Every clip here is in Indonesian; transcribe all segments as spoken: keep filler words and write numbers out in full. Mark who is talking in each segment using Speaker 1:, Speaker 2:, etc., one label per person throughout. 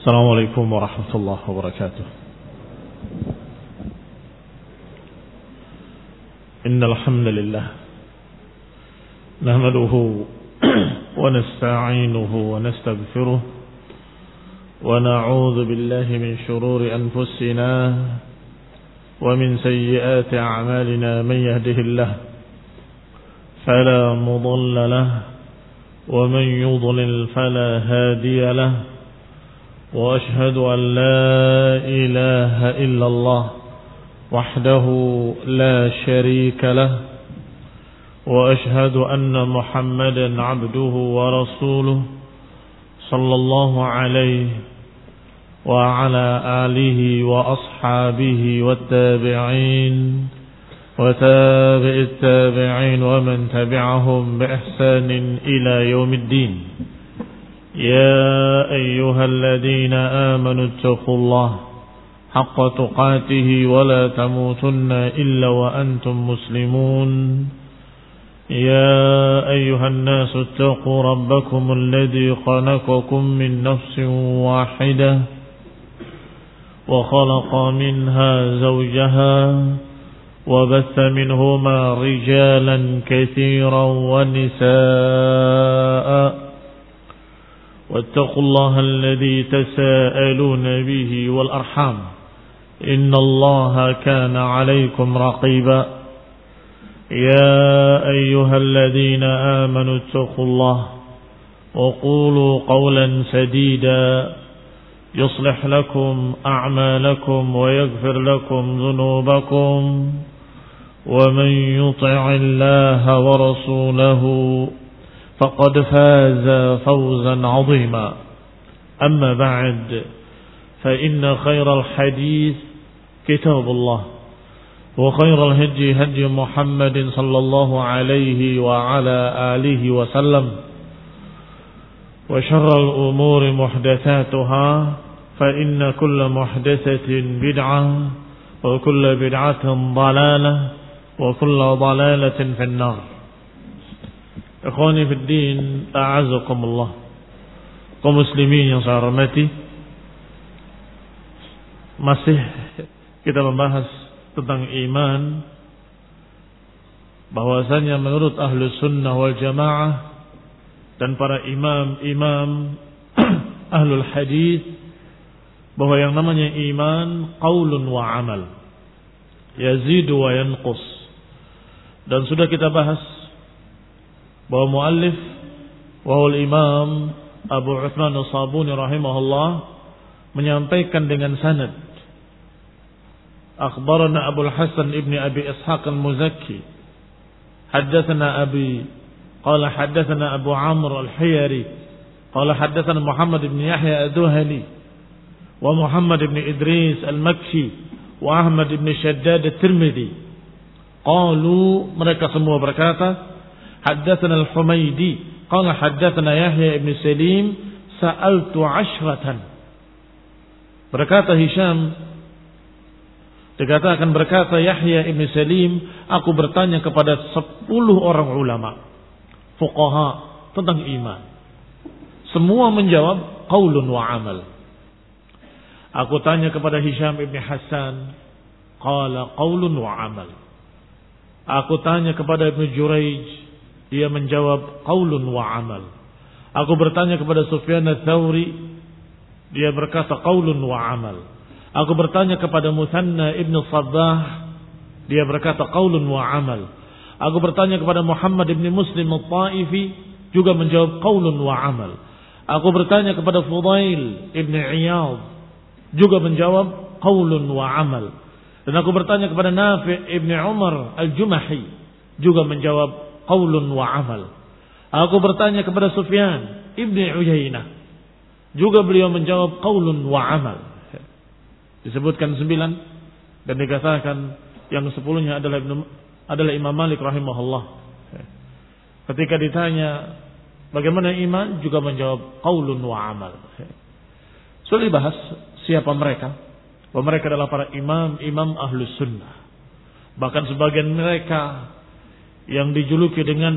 Speaker 1: السلام عليكم ورحمة الله وبركاته. إن الحمد لله نحمده ونستعينه ونستغفره ونعوذ بالله من شرور أنفسنا ومن سيئات أعمالنا. من يهده الله فلا مضل له ومن يضلل فلا هادي له، وأشهد أن لا إله إلا الله وحده لا شريك له، وأشهد أن محمدا عبده ورسوله صلى الله عليه وعلى آله وأصحابه والتابعين وتابع التابعين ومن تبعهم بإحسان إلى يوم الدين. يا أيها الذين آمنوا اتقوا الله حق تقاته ولا تموتن إلا وأنتم مسلمون. يا أيها الناس اتقوا ربكم الذي خلقكم من نفس واحدة وخلق منها زوجها وبث منهما رجالا كثيرا ونساء، واتقوا الله الذي تساءلون به والأرحام إن الله كان عليكم رقيبا. يا أيها الذين آمنوا اتقوا الله وقولوا قولا سديدا يصلح لكم أعمالكم ويغفر لكم ذنوبكم، ومن يطع الله ورسوله فقد فاز فوزا عظيما. أما بعد، فإن خير الحديث كتاب الله، وخير الهدي هدي محمد صلى الله عليه وعلى آله وسلم، وشر الأمور محدثاتها، فإن كل محدثة بدعة وكل بدعة ضلالة وكل ضلالة في النار. Ikhwani fid din, a'azakumullah. Kaum muslimin yang saya hormati, masih kita membahas tentang iman, bahwasanya menurut Ahlus Sunnah wal Jamaah dan para imam-imam Ahlul Hadis, bahwa yang namanya iman qaulun wa amal, yazidu wa yanqus. Dan sudah kita bahas bahwa muallif wahul imam Abu Uthman As-Sabuni rahimahullah menyampaikan dengan sanad, akhbarana Abu Hasan ibn Abi Ishaq al-Muzakki haddatsana Abi qala haddatsana Abu Amr al-Hiyari qala haddatsana Muhammad ibn Yahya ad-Duhali wa Muhammad ibn Idris al-Makki wa Ahmad ibn Shaddad at-Tirmidzi qalu, mereka semua berkata, haddatsana al-Humaydi qala haddatsana Yahya ibn Salim sa'altu ashratan. Berkata Hisham, dikatakan berkata Yahya ibn Salim, aku bertanya kepada sepuluh orang ulama fuqaha tentang iman. Semua menjawab qaulun wa amal. Aku tanya kepada Hisham ibn Hassan, qala qaulun wa amal. Aku tanya kepada Ibn Jurayj, dia menjawab qaulun wa amal. Aku bertanya kepada Sufyan ats-Tsauri, dia berkata qaulun wa amal. Aku bertanya kepada Musanna ibn Sabbah, dia berkata qaulun wa amal. Aku bertanya kepada Muhammad ibn Muslim al-Ta'ifi, juga menjawab qaulun wa amal. Aku bertanya kepada Fudail ibn Iyad, juga menjawab qaulun wa amal. Dan aku bertanya kepada Nafi' ibn Umar al-Jumahi, juga menjawab qaulun wa amal. Aku bertanya kepada Sufyan ibn Uyainah, juga beliau menjawab qaulun wa amal. Disebutkan sembilan dan dikatakan yang sepuluhnya adalah Ibnu adalah Imam Malik rahimahullah. Ketika ditanya bagaimana iman, juga menjawab qaulun wa amal. Sudah dibahas siapa mereka. Bahwa mereka adalah para imam-imam Ahlus Sunnah. Bahkan sebagian mereka yang dijuluki dengan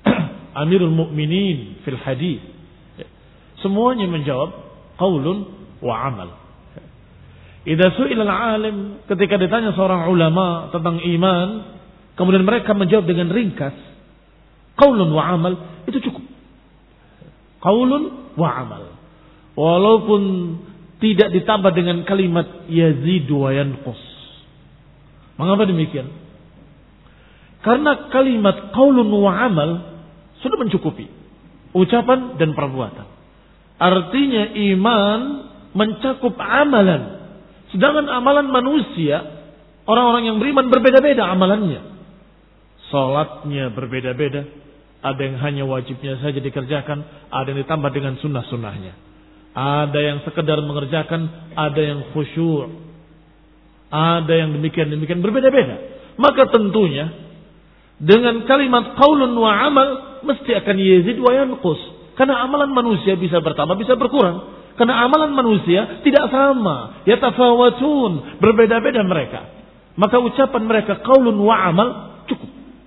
Speaker 1: Amirul Mukminin fil hadis, semuanya menjawab qaulun wa amal. Idza su'ila al-alim, ketika ditanya seorang ulama tentang iman, kemudian mereka menjawab dengan ringkas, qaulun wa amal, itu cukup. Qaulun wa amal. Walaupun tidak ditambah dengan kalimat yazidu wa yanqus. Mengapa demikian? Karena kalimat qaulun wa amal sudah mencukupi ucapan dan perbuatan. Artinya iman mencakup amalan. Sedangkan amalan manusia, orang-orang yang beriman berbeda-beda amalannya. Salatnya berbeda-beda. Ada yang hanya wajibnya saja dikerjakan, ada yang ditambah dengan sunnah-sunnahnya. Ada yang sekedar mengerjakan, ada yang khusyuk. Ada yang demikian-demikian berbeda-beda. Maka tentunya dengan kalimat qaulun wa amal mesti akan yazid wa yanqus. Karena amalan manusia bisa bertambah, bisa berkurang. Karena amalan manusia tidak sama, yatafawatun, berbeda-beda mereka. Maka ucapan mereka qaulun wa amal cukup.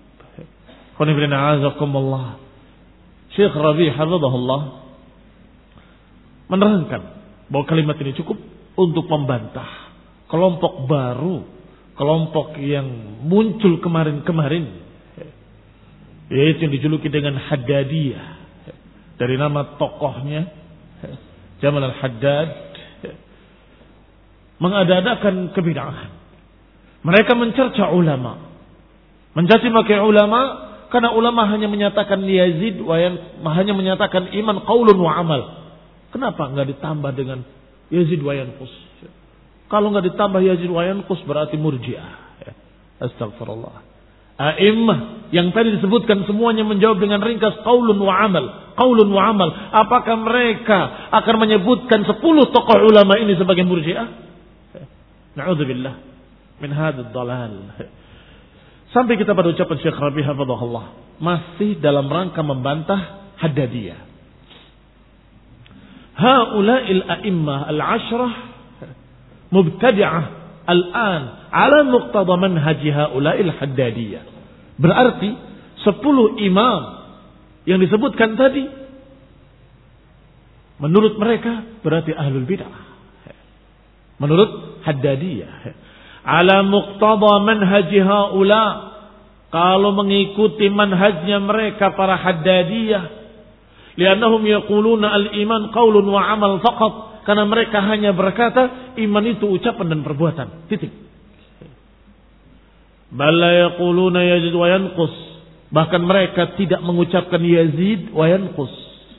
Speaker 1: Syekh Rabi' hafizahullah menerangkan bahwa kalimat ini cukup untuk membantah kelompok baru, kelompok yang muncul kemarin-kemarin, yaitu yang dijuluki dengan Haddadiyah, dari nama tokohnya Jamal al-Haddad, mengada-adakan kebid'ahan. Mereka mencerca ulama, mencaci maki ulama, karena ulama hanya menyatakan yazid wa yan, hanya menyatakan iman qaulun wa amal. Kenapa enggak ditambah dengan yazid wa yanqus? Kalau enggak ditambah yazid wa yanqus berarti murji'ah. Astagfirullah. A'immah yang tadi disebutkan semuanya menjawab dengan ringkas qaulun wa amal, qaulun wa amal. Apakah mereka akan menyebutkan sepuluh tokoh ulama ini sebagai murji'ah? Na'udzubillah min hadzal dhalal. Sampai kita pada ucapan Syekh Rabi' hafizahullah, masih dalam rangka membantah Haddadiyah. Haula'il a'immah al-ashrah mubtadi'ah al-an ala muqtada manhaji haula'il Haddadiyah. Berarti sepuluh imam yang disebutkan tadi menurut mereka berarti ahlul bid'ah. Menurut Haddadiyah, ala muqtada manhaji haula, kalau mengikuti manhajnya mereka para Haddadiyah, li'annahum yaquluna al-iman qaulun wa amal faqat, karena mereka hanya berkata iman itu ucapan dan perbuatan, titik. Bala yaquluna yazid wa yanqus, bahkan mereka tidak mengucapkan yazid wa yanqus.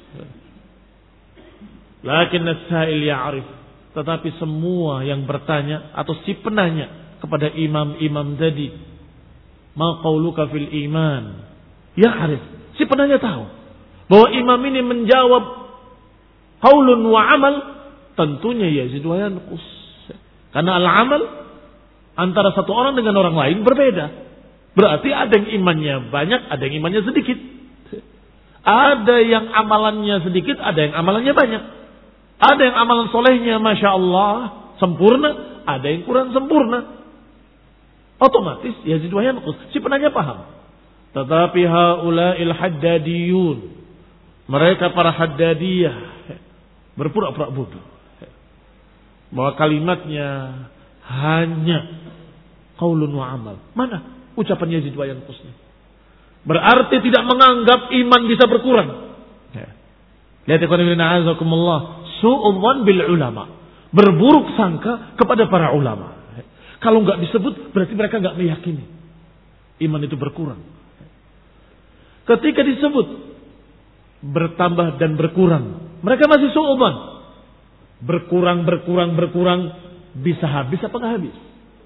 Speaker 1: Lakin as-sa'il ya'rif, tetapi semua yang bertanya atau si penanya kepada imam-imam tadi, ma qauluka fil iman, ya'rif, si penanya tahu bahwa imam ini menjawab qaulun wa amal, tentunya yazid wa yanqus. Karena al-amal antara satu orang dengan orang lain berbeda. Berarti ada yang imannya banyak, ada yang imannya sedikit. Ada yang amalannya sedikit, ada yang amalannya banyak. Ada yang amalan solehnya Masya Allah sempurna, ada yang kurang sempurna. Otomatis yazid wa yanqus. Si penanya paham. Tetapi haula'il haddadiyun, mereka para Haddadiyah, berpura-pura bodoh bahwa kalimatnya hanya qaulun wa amal. Mana ucapan yazid wa yanqusnya? Berarti tidak menganggap iman bisa berkurang. Lihat ikhwan fillah azakumullah, su'udzan bil ulama, berburuk sangka kepada para ulama. Kalau enggak disebut berarti mereka enggak meyakini iman itu berkurang. Ketika disebut bertambah dan berkurang, mereka masih su'udzan. Berkurang, berkurang, berkurang, bisa habis apa enggak habis?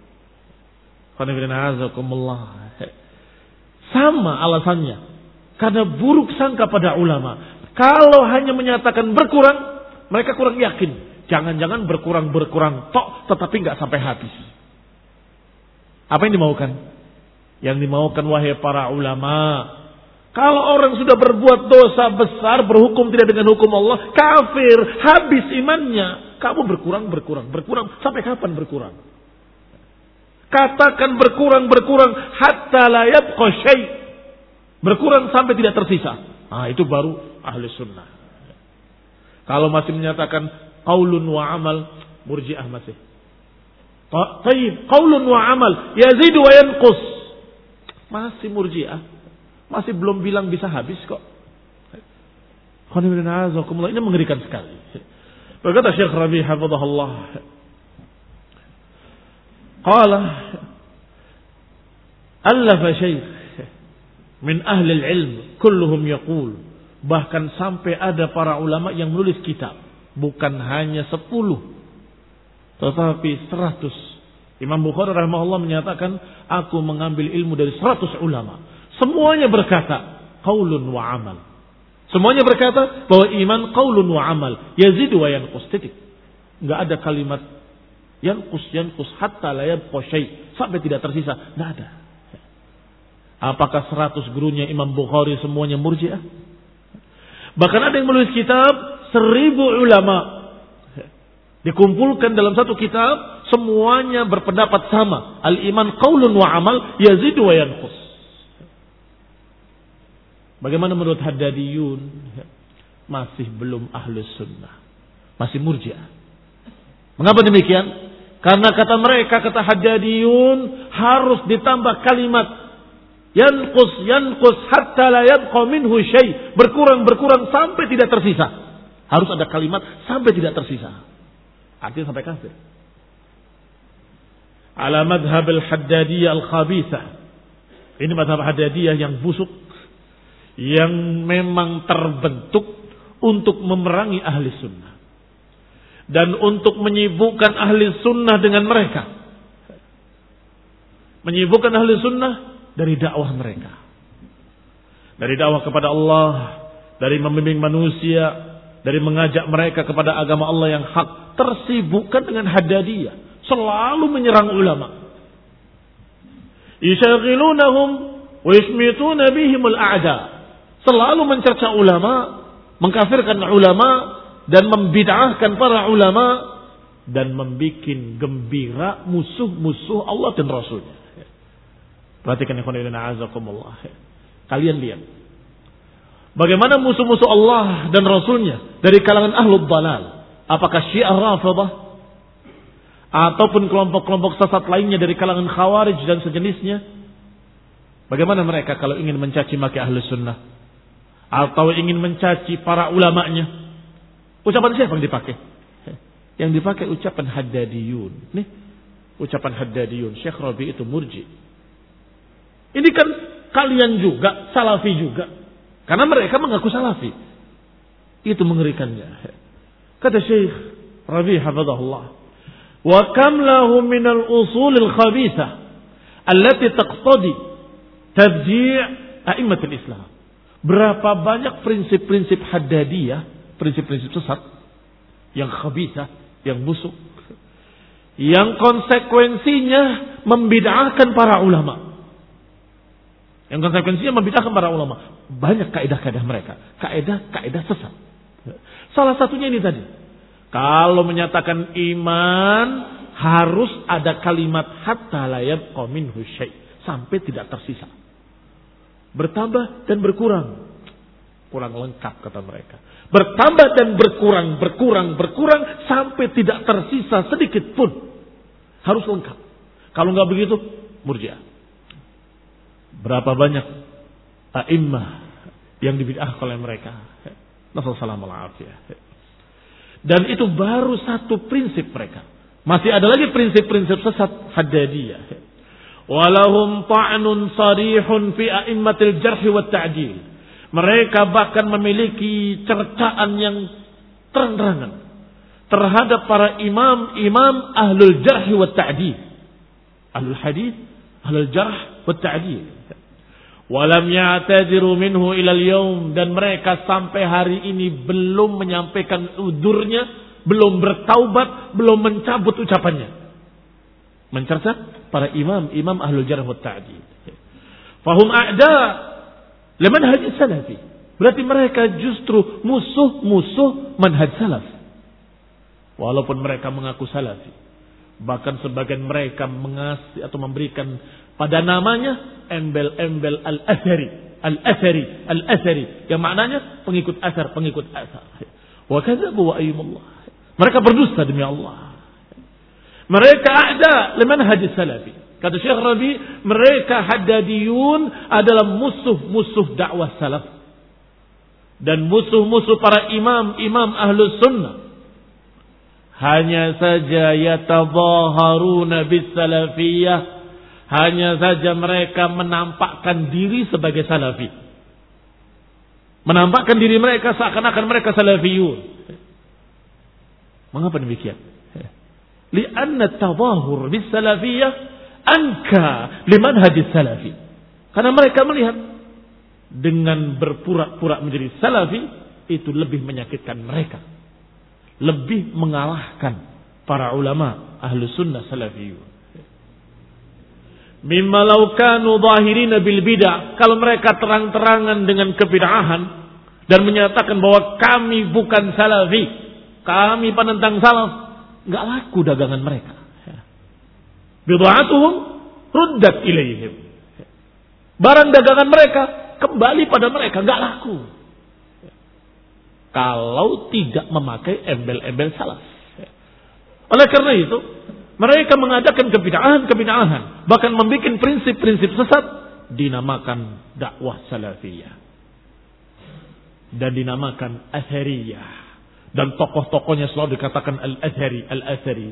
Speaker 1: Sama alasannya, karena buruk sangka pada ulama. Kalau hanya menyatakan berkurang, mereka kurang yakin. Jangan-jangan berkurang, berkurang tok, tetapi enggak sampai habis. Apa yang dimaukan? Yang dimaukan wahai para ulama, kalau orang sudah berbuat dosa besar, berhukum tidak dengan hukum Allah, kafir, habis imannya, kamu berkurang, berkurang, berkurang, sampai kapan berkurang? Katakan berkurang, berkurang, hatta la yabqa syai', berkurang sampai tidak tersisa. Ah, itu baru ahli sunnah. Kalau masih menyatakan qaulun wa amal, Murji'ah masih. Taib, qaulun wa amal, yazidu wa yanqus. Masih Murji'ah. Masih belum bilang bisa habis kok. Ini mengerikan sekali. Berkata Syekh Rabi' hafizahullah, qala allafa syekh min ahli al-ilm kulluhum yaqul, bahkan sampai ada para ulama yang menulis kitab, bukan hanya sepuluh tetapi seratus. Imam Bukhari rahimahullah menyatakan, aku mengambil ilmu dari seratus ulama. Semuanya berkata qaulun wa amal. Semuanya berkata bahwa iman qaulun wa amal, yazidu wa yanqus, titik. Enggak ada kalimat yanqus yanqus hatta la yabqa syai', sampai tidak tersisa, enggak ada. Apakah seratus gurunya Imam Bukhari semuanya Murji'ah? Bahkan ada yang menulis kitab seribu ulama dikumpulkan dalam satu kitab, semuanya berpendapat sama, al-iman qaulun wa amal, yazidu wa yanqus. Bagaimana menurut Haddadiyun? Masih belum ahlus sunnah, masih Murji'ah. Mengapa demikian? Karena kata mereka, kata Haddadiyun, harus ditambah kalimat yanqus yanqus hatta la yabqa minhu syai', berkurang berkurang sampai tidak tersisa. Harus ada kalimat sampai tidak tersisa. Artinya sampai kafir. Ala madhab al-Haddadiyah al-khabithah. Ini madhab Haddadiyah yang busuk, yang memang terbentuk untuk memerangi ahli sunnah dan untuk menyibukkan ahli sunnah dengan mereka, menyibukkan ahli sunnah dari dakwah mereka, dari dakwah kepada Allah, dari membimbing manusia, dari mengajak mereka kepada agama Allah yang hak. Tersibukkan dengan Haddadiyah, selalu menyerang ulama, yashaghilunahum wa yashmituna bihim al-a'da, selalu mencerca ulama, mengkafirkan ulama dan membid'ahkan para ulama dan membuat gembira musuh-musuh Allah dan Rasulnya. Perhatikan ikhwan fillah azakumullah. Kalian lihat bagaimana musuh-musuh Allah dan Rasulnya dari kalangan ahlul dalal. Apakah Syiah Rafidhah ataupun kelompok-kelompok sesat lainnya dari kalangan Khawarij dan sejenisnya? Bagaimana mereka kalau ingin mencaci maki ahli sunnah atau ingin mencaci para ulamanya? Ucapan siapa yang dipakai? Yang dipakai ucapan Haddadiyun. Nih, ucapan Haddadiyun. Syekh Rabi' itu murji. Ini kan kalian juga, salafi juga. Karena mereka mengaku salafi. Itu mengerikannya. Kata Syekh Rabi' hafizahullah, wa kam lahu min al-usul al-khabithah allati taqtadi tabji' a'immatul Islam. Berapa banyak prinsip-prinsip Haddadiyah, prinsip-prinsip sesat yang khabithah, yang busuk, yang konsekuensinya membid'ahkan para ulama. Yang konsekuensinya membid'ahkan para ulama. Banyak kaidah-kaidah mereka, kaidah-kaidah sesat. Salah satunya ini tadi. Kalau menyatakan iman harus ada kalimat hatta la yabqa minhu syai', sampai tidak tersisa. Bertambah dan berkurang. Kurang lengkap kata mereka. Bertambah dan berkurang, berkurang, berkurang sampai tidak tersisa sedikit pun. Harus lengkap. Kalau enggak begitu, Murji'ah. Berapa banyak a'immah yang dibid'ahkan oleh mereka. Nasallallahu alaihi. Dan itu baru satu prinsip mereka. Masih ada lagi prinsip-prinsip sesat Haddadiyah. Walahum ta'nun sarihun fi a'immatil jarh wa ta'dil. Mereka bahkan memiliki cercaan yang terang-terangan terhadap para imam-imam ahlul jarh wa ta'dil. Ahlul hadis, ahlul jarh wa ta'dil. Walam ya'tadiru minhu ilal yaum, dan mereka sampai hari ini belum menyampaikan udurnya, belum bertaubat, belum mencabut ucapannya. Mencerca para imam-imam ahlul jarh wa ta'dil. Fahum a'da limanhaj salafi. Berarti mereka justru musuh-musuh manhaj salaf. Walaupun mereka mengaku salafi. Bahkan sebagian mereka mengasih atau memberikan pada namanya embel-embel al-athari, al-athari, al-athari, yang maknanya pengikut asar, pengikut asar. Wa kadzabu wa ayyumullah. Mereka berdusta demi Allah. Mereka ada liman hadis salafi. Kata Syekh Rabi, mereka haddadiyun adalah musuh-musuh dakwah salaf. Dan musuh-musuh para imam-imam ahlus sunnah. Hanya saja yatazaharuna bis salafiyah. Hanya saja mereka menampakkan diri sebagai salafi. Menampakkan diri mereka seakan-akan mereka salafiyun. Mengapa demikian? Lianna tadahur bis salafiyah anka liman hadis salafi. Karena mereka melihat dengan berpura-pura menjadi salafi itu lebih menyakitkan mereka. Lebih mengalahkan para ulama ahlu sunnah salafiyun. Mimma law kanu zahirina bil bid'ah, kalau mereka terang-terangan dengan kebid'ahan dan menyatakan bahwa kami bukan salafi, kami penentang salaf, enggak laku dagangan mereka. Bid'atuhum ruddat ilaihim. Barang dagangan mereka kembali pada mereka, enggak laku. Kalau tidak memakai embel-embel salaf. Oleh karena itu, mereka mengadakan kebid'ahan-kebid'ahan, bahkan membuat prinsip-prinsip sesat, dinamakan dakwah salafiyah dan dinamakan athariyah, dan tokoh-tokohnya selalu dikatakan al-athari, al-athari.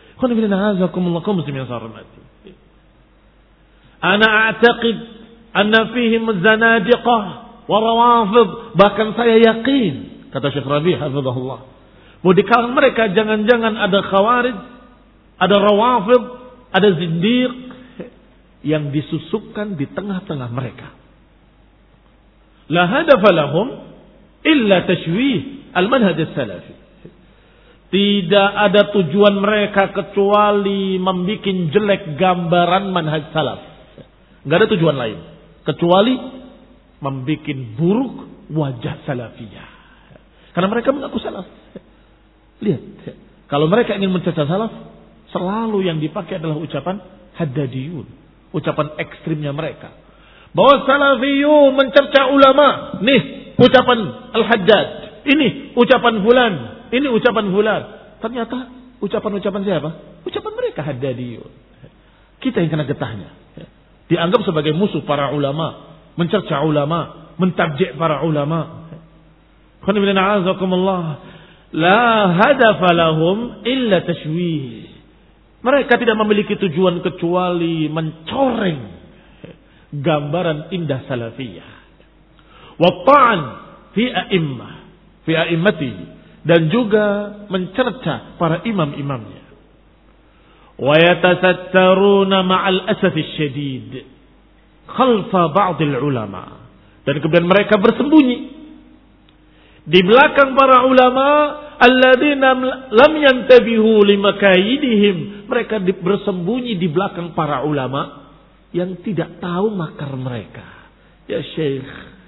Speaker 1: Ana a'taqid anna fihim zanadiqah wa rawafid, bahkan saya yakin, kata Syekh Rabi' hafizahullah, bahwa di kalangan mereka jangan-jangan ada khawarij, ada rawafid, ada zindiq yang disusupkan di tengah-tengah mereka. La hadafa lahum illa tashwih al-manhaj as-salafi. Tidak ada tujuan mereka kecuali membuat jelek gambaran manhaj salaf. Enggak ada tujuan lain kecuali membuat buruk wajah salafiyah. Karena mereka mengaku salaf. Lihat, kalau mereka ingin mencerca salaf, selalu yang dipakai adalah ucapan haddadiyun, ucapan ekstrimnya mereka. Bahwa salafiyun mencerca ulama, nih ucapan al-Haddad, ini ucapan fulan, ini ucapan fulan. Ternyata ucapan-ucapan siapa? Ucapan mereka haddadiyun. Kita yang kena getahnya. Dianggap sebagai musuh para ulama, mencerca ulama, mentabji' para ulama. La hadafa lahum illa tashwih. Mereka tidak memiliki tujuan kecuali mencoreng gambaran indah salafiyah. Wa ta'an fi a'immah, fi a'immati, dan juga mencerca para imam-imamnya. Wa yatasattaruna ma'al asafis syadid khalfa ba'dil ulama, dan kemudian mereka bersembunyi di belakang para ulama alladzina lam yantabihu limakayidihim. Mereka bersembunyi di belakang para ulama yang tidak tahu makar mereka. Ya Syekh,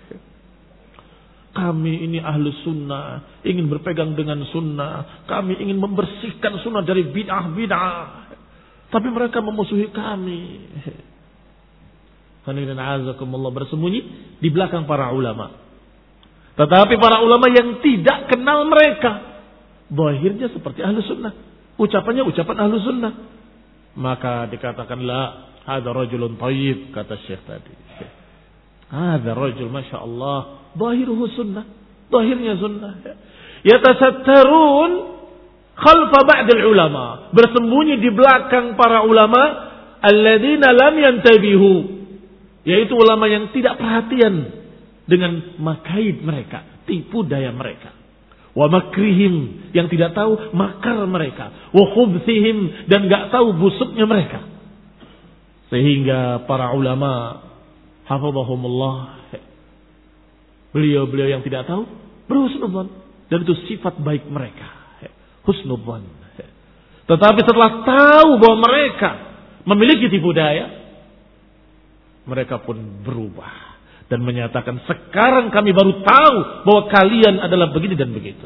Speaker 1: kami ini ahlu sunnah, ingin berpegang dengan sunnah, kami ingin membersihkan sunnah dari bid'ah-bid'ah, tapi mereka memusuhi kami. Alhamdulillah, bersembunyi di belakang para ulama. Tetapi para ulama yang tidak kenal mereka, zahirnya seperti ahlu sunnah, ucapannya ucapan ahlu sunnah, maka dikatakan la hadza rajulun thayyib, kata Syekh tadi. Hadza rajul masya Allah zahiruhu sunnah, zahirnya sunnah. Yatasattarun khalfa ba'dil ulama, bersembunyi di belakang para ulama alladzina lam yantabihu, yaitu ulama yang tidak perhatian dengan makaid mereka, tipu daya mereka. Wa makrihim, yang tidak tahu makar mereka. Wa khubthihim, dan enggak tahu busuknya mereka. Sehingga para ulama hafizahumullah, beliau-beliau yang tidak tahu berhusnudzan, dan itu sifat baik mereka, husnudzan. Tetapi setelah tahu bahwa mereka memiliki tipu daya, mereka pun berubah dan menyatakan, sekarang kami baru tahu bahwa kalian adalah begini dan begitu.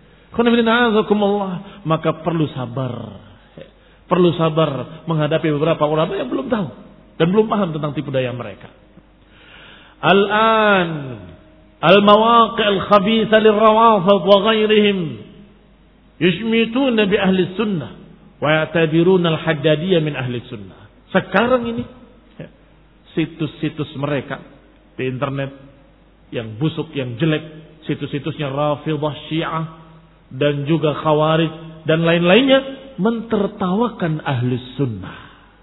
Speaker 1: Maka perlu sabar. Perlu sabar menghadapi beberapa ulama yang belum tahu dan belum paham tentang tipu daya mereka. Al-an al-mawaqi' al-khabitha lil-rawafid wa ghairihim Yushmituna bi ahli sunnah wa ya'tabiruna al-haddadiyah min ahli sunnah. Sekarang ini situs-situs mereka di internet yang busuk, yang jelek, situs-situsnya Rafidhah, Syiah dan juga Khawarij dan lain-lainnya mentertawakan ahli sunnah.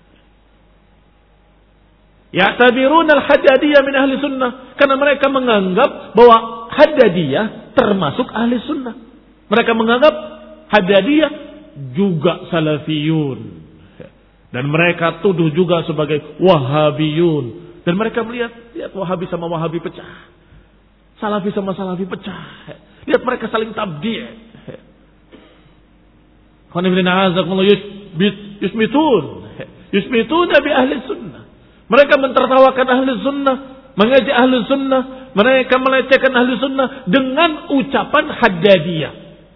Speaker 1: Ya'tabiruna al-haddadiyah min ahli sunnah, karena mereka menganggap bahwa Haddadiyah termasuk ahli sunnah. Mereka menganggap Haddadiyah juga salafiyun. Dan mereka tuduh juga sebagai Wahabiyun. Dan mereka melihat, lihat Wahabi sama Wahabi pecah. Salafi sama Salafi pecah. Lihat mereka saling tabdi'. Yusmitun. Yusmitun bi ahli sunnah. Mereka mentertawakan ahli sunnah, mengejek ahli sunnah, mereka melecehkan ahli sunnah dengan ucapan Haddadiyah.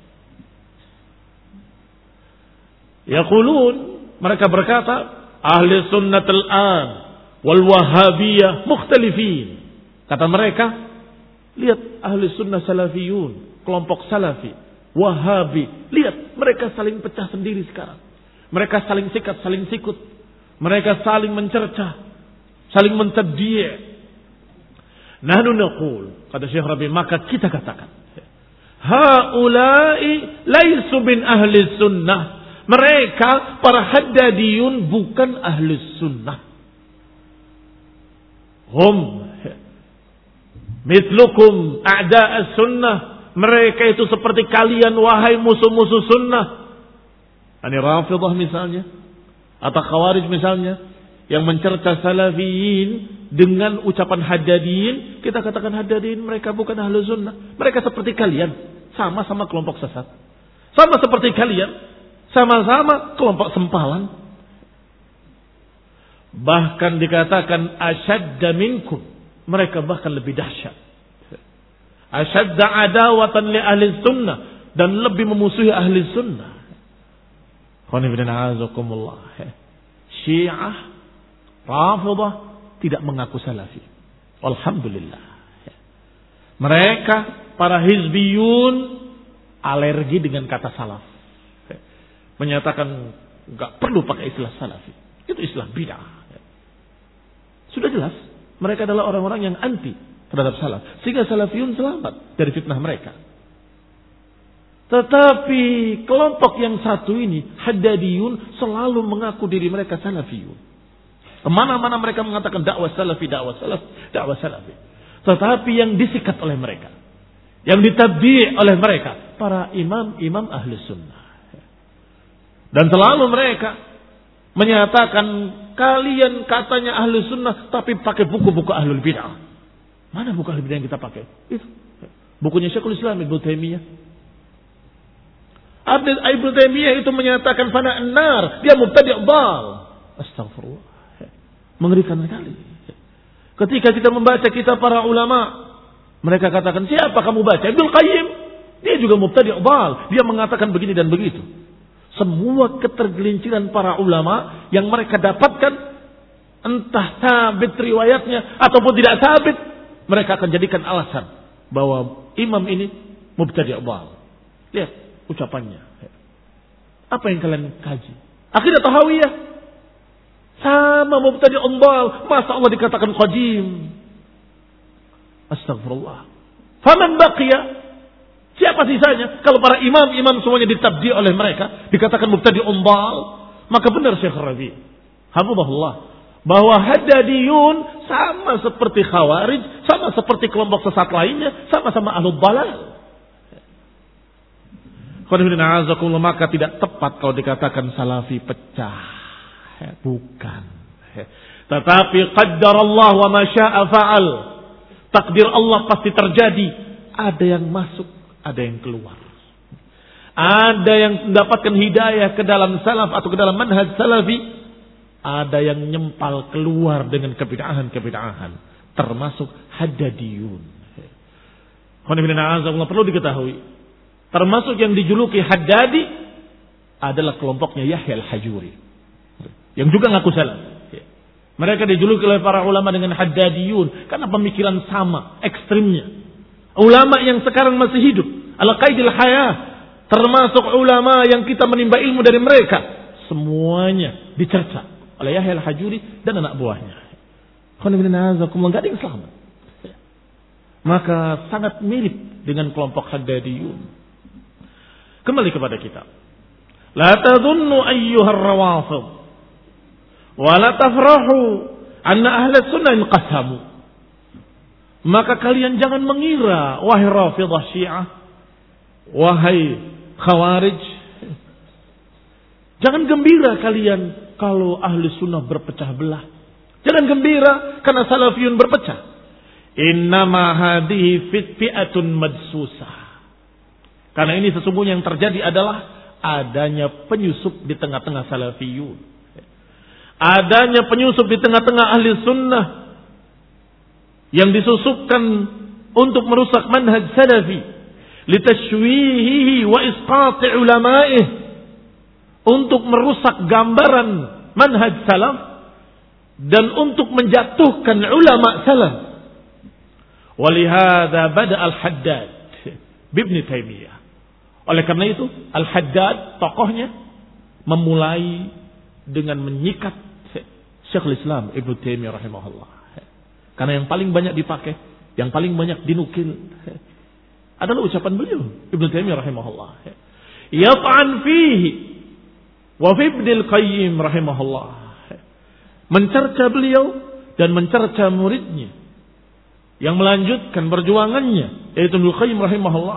Speaker 1: Yaqulun, mereka berkata, ahli sunnah al-an wal wahabiyah mukhtalifin. Kata mereka, lihat ahli sunnah salafiyun, kelompok salafi, wahabi, lihat mereka saling pecah sendiri sekarang. Mereka saling sikat, saling sikut. Mereka saling mencercah, saling mentabdi'. Nahnu naqul, kata Syekh Rabi, maka kita katakan, haula'i laisu min ahli sunnah. Mereka para Haddadiyun bukan ahli sunnah. Hum mithlukum a'da'as sunnah. Mereka itu seperti kalian wahai musuh-musuh sunnah. Ini Rafidhah misalnya, atau Khawarij misalnya, yang mencerca salafiyin dengan ucapan Haddadiyin, kita katakan Haddadiyin mereka bukan ahlu sunnah. Mereka seperti kalian, sama-sama kelompok sesat. Sama seperti kalian, sama-sama kelompok sempalan. Bahkan dikatakan asyadda minkum, mereka bahkan lebih dahsyat. Asyadda adawatan li ahli sunnah, dan lebih memusuhi ahli sunnah. Syiah, Rafidhah tidak mengaku salafi. Alhamdulillah. Mereka para hizbiyun alergi dengan kata salaf. Menyatakan enggak perlu pakai istilah salafi. Itu istilah bid'ah. Sudah jelas, mereka adalah orang-orang yang anti terhadap salaf. Sehingga salafiyun selamat dari fitnah mereka. Tetapi kelompok yang satu ini, Haddadiyun, selalu mengaku diri mereka salafiyun. Kemana-mana mereka mengatakan dakwah salafi, dakwah salafi, dakwah salafi. Tetapi yang disikat oleh mereka, yang ditabdi' oleh mereka, para imam-imam ahli sunnah. Dan selalu mereka menyatakan, kalian katanya ahli sunnah, tapi pakai buku-buku ahlul bid'ah. Mana buku ahlul bid'ah yang kita pakai? Itu bukunya Syekhul Islam Ibnu Taimiyah. Ibnu Taimiyah itu menyatakan fana an-nar, dia mubtadi' dhal. Astagfirullah. Mengerikan sekali. Ketika kita membaca kitab para ulama, mereka katakan, siapa kamu baca? Ibnu Qayyim. Dia juga mubtadi' dhal. Dia mengatakan begini dan begitu. Semua ketergelinciran para ulama yang mereka dapatkan, entah sabit riwayatnya ataupun tidak sabit, mereka akan jadikan alasan bahwa imam ini mubtadi' dhal. Lihat ucapannya. Apa yang kalian kaji? Akidah Tahawiyah sama mubtadi' dhal. Masa Allah dikatakan qadim? Astagfirullah. Faman baqiya? Siapa sisanya? Kalau para imam-imam semuanya ditabdi oleh mereka, dikatakan mubtadi' dhal, maka benar Syekh Rabi, hafizahullah, bahwa Haddadiyun sama seperti Khawarij, sama seperti kelompok sesat lainnya, sama-sama ahlul dhalal. Maka tidak tepat kalau dikatakan salafi pecah. Bukan. Tetapi qaddarallah wa ma syaa fa'al. Takdir Allah pasti terjadi. Ada yang masuk, ada yang keluar. Ada yang mendapatkan hidayah ke dalam salaf atau ke dalam manhaj salafi. Ada yang nyempal keluar dengan kebid'ahan-kebid'ahan. Termasuk Haddadiyun. Perlu diketahui. Termasuk yang dijuluki Haddadi adalah kelompoknya Yahya al-Hajuri. Yang juga ngaku salaf. Mereka dijuluki oleh para ulama dengan Haddadiyun. Karena pemikiran sama, ekstrimnya. Ulama yang sekarang masih hidup. Ala qaidil hayah. termasuk ulama yang kita menimba ilmu dari mereka, semuanya dicerca oleh Yahya al-Hajuri dan anak buahnya. Nggak ada yang selamat. Maka sangat mirip dengan kelompok Haddadiyun. Kembali kepada kita. La tadhunnu ayyuhar rawafid wa la tafrahu anna ahli sunnah inqasamu. Maka kalian jangan mengira, wahai Rafidah Syiah, wahai Khawarij, jangan gembira kalian kalau ahli sunnah berpecah belah. Jangan gembira karena salafiyun berpecah. Innama hadhihi fi'atun madsusah. Karena ini sesungguhnya yang terjadi adalah adanya penyusup di tengah-tengah salafiyun. Adanya penyusup di tengah-tengah ahli sunnah yang disusupkan untuk merusak manhaj salafi, litashwihihi wa isqati ulama'ih, untuk merusak gambaran manhaj salaf dan untuk menjatuhkan ulama salaf. Walihada bada al-Haddad bibni Taimiyah. Oleh karena itu Al-Haddad tokohnya memulai dengan menyikat Syekhul Islam Ibnu Taimiyah rahimahullah. Karena yang paling banyak dipakai, yang paling banyak dinukil adalah ucapan beliau Ibnu Taimiyah rahimahullah. Yat'an fihi wa fi Ibnul Qayyim rahimahullah. Mencerca beliau dan mencerca muridnya yang melanjutkan perjuangannya, yaitu Ibnul Qayyim rahimahullah.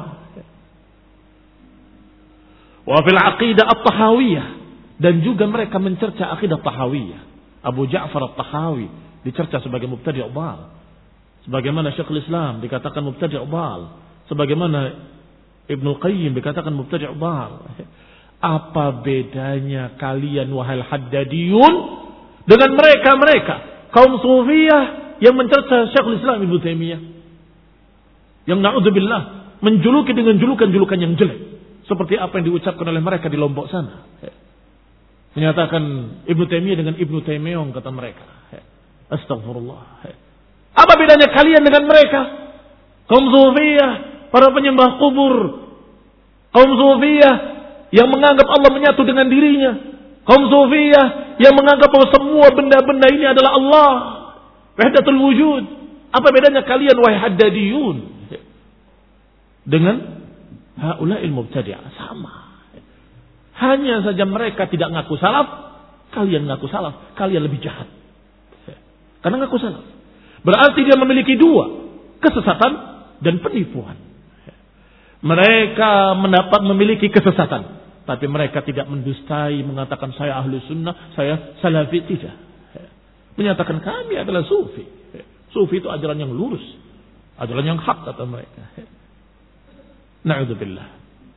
Speaker 1: Wa fil aqidah at-tahawiyah, dan juga mereka mencerca akidah tahawiyah. Abu Ja'far at-Tahawi dicerca sebagai mubtadi' dhal. Sebagaimana Syekhul Islam dikatakan mubtadi' dhal, sebagaimana Ibnul Qayyim dikatakan mubtadi' dhal. Apa bedanya kalian wahai Haddadiyun dengan mereka-mereka kaum Sufiyah yang mencerca Syekhul Islam Ibnu Taimiyah, yang na'udzubillah menjuluki dengan julukan-julukan yang jelek, seperti apa yang diucapkan oleh mereka di Lombok sana. Menyatakan Ibnu Taimiyah dengan Ibnu Taimiyong, kata mereka. Astagfirullah. Apa bedanya kalian dengan mereka? Kaum Sufiyah, para penyembah kubur. Kaum Sufiyah yang menganggap Allah menyatu dengan dirinya. Kaum Sufiyah yang menganggap bahwa semua benda-benda ini adalah Allah. Wahdatul wujud. Apa bedanya kalian wahai Haddadiyun dengan haula'il mubtadi'ah? Sama. Hanya saja mereka tidak ngaku salaf, kalian ngaku salaf, kalian lebih jahat. Karena ngaku salaf berarti dia memiliki dua, kesesatan dan penipuan. Mereka mendapat memiliki kesesatan, tapi mereka tidak mendustai, mengatakan saya ahlu sunnah, saya salafi, tidak. Menyatakan kami adalah sufi. Sufi itu ajaran yang lurus, ajaran yang hak, kata mereka. Na'udzubillah.